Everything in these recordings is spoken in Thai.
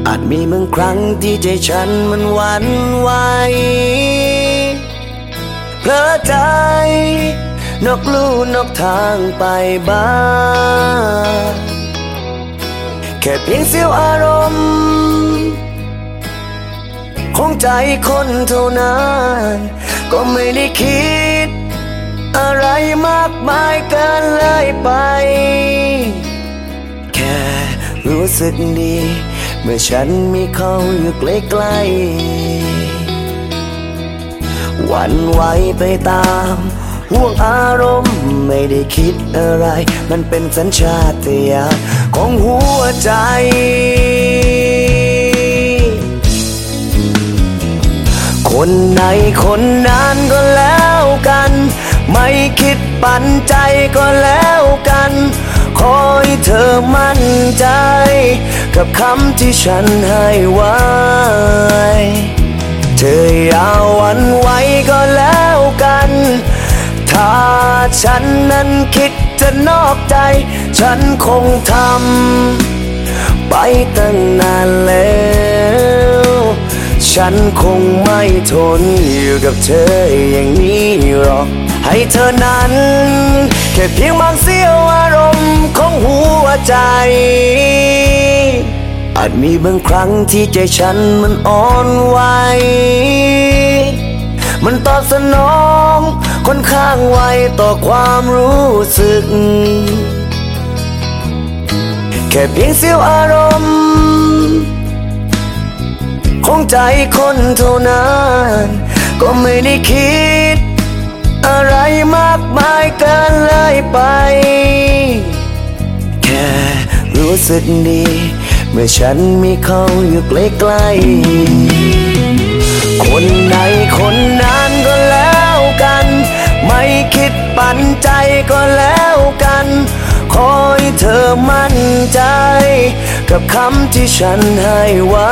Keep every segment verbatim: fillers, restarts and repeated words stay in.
อาจมีบางครั้งที่ใจฉันมันหวั่นไหวเพลอใจนอกลู่นอกทางไปบ้างแค่เพียงเสี้ยวอารมณ์ของใจคนเท่านั้นก็ไม่ได้คิดอะไรมากมายเกินเลยไปแค่รู้สึกดีเมื่อฉันมีเขาอยู่ใกล้ๆหวั่นไหวไปตามห่วงอารมณ์ไม่ได้คิดอะไรมันเป็นสัญชาตญาณของหัวใจคนไหนคนนั้นก็แล้วกันไม่คิดปันใจก็แล้วกันขอให้เธอมั่นใจกับคำที่ฉันให้ไว้เธออย่าหวั่นไหวก็แล้วกันถ้าฉันนั้นคิดจะนอกใจฉันคงทำไปตั้งนานแล้วฉันคงไม่ทนอยู่กับเธออย่างนี้หรอกให้เธอนั้นแค่เพียงบางเสี้ยวอารมณ์ของหัวใจอาจมีบางครั้งที่ใจฉันมันอ่อนไหวมันตอบสนองค่อนข้างไวต่อความรู้สึกแค่เพียงเสี้ยวอารมณ์ของใจคนเท่านั้นก็ไม่ได้คิดอะไรมากมายเกินเลยไปแค่รู้สึกดีเมื่อฉันมีเขาอยู่ใกล้ๆคนไหนคนนั้นก็แล้วกันไม่คิดปันใจก็แล้วกันขอให้เธอมั่นใจกับคำที่ฉันให้ไว้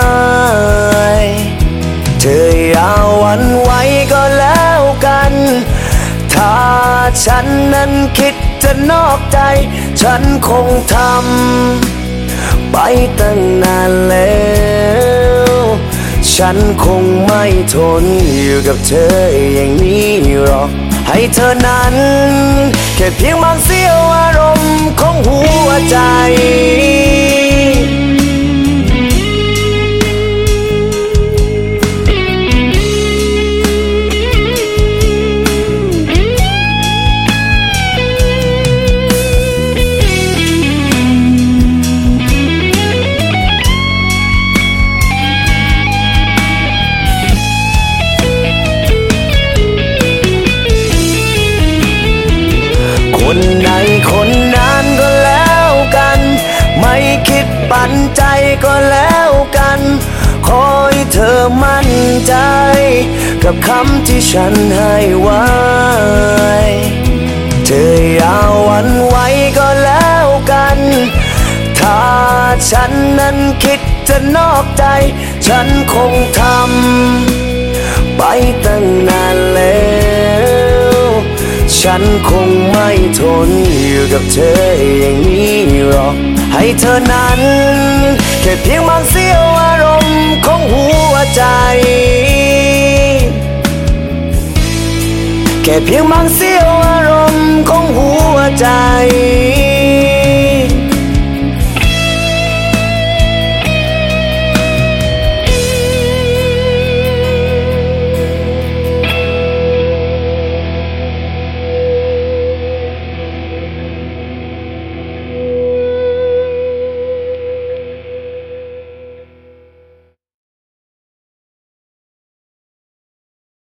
เธออย่าหวั่นไหวก็แล้วกันถ้าฉันนั้นคิดจะนอกใจฉันคงทำไปตั้งนานแล้วฉันคงไม่ทนอยู่กับเธออย่างนี้หรอกให้เธอนั้นแค่เพียงบางเสี้ยวอารมณ์ของหัวใจคนไหนคนนั้นก็แล้วกันไม่คิดปันใจก็แล้วกันขอให้เธอมั่นใจกับคำที่ฉันให้ไว้เธออย่าหวั่นไหวก็แล้วกันถ้าฉันนั้นคิดจะนอกใจฉันคงทำไปตั้งนานแล้วฉันคงไม่ทนอยู่กับเธออย่างนี้หรอกให้เธอนั้นแค่เพียงบางเสี้ยวอารมณ์ของหัวใจแค่เพียงบางเสี้ยวอารมณ์ของหัวใจ